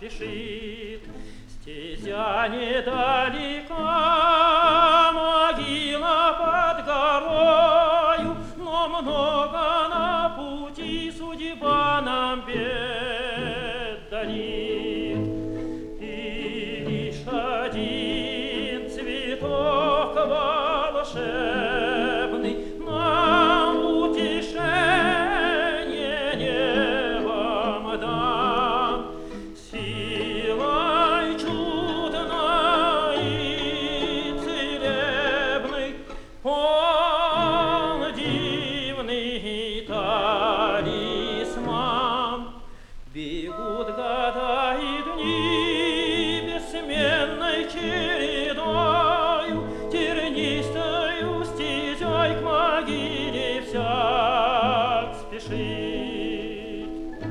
спешит. Стезя недалека, могила под горою, но много на пути судьба нам бед дарит. И лишь один цветок волшебный нам утешение небом дан. Силой чудной и целебной он дивный талисман. Бегут года и дни бессменной чередою, тернистою стезей к могиле всяк спешит.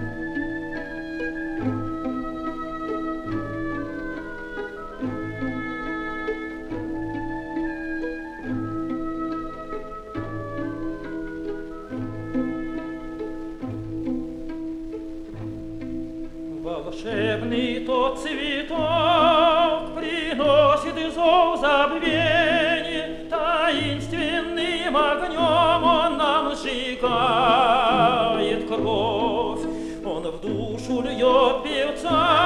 Волшебный тот цветок приносит зов забвения, таинственным огнем он нам сжигает кровь. Он в душу льет певца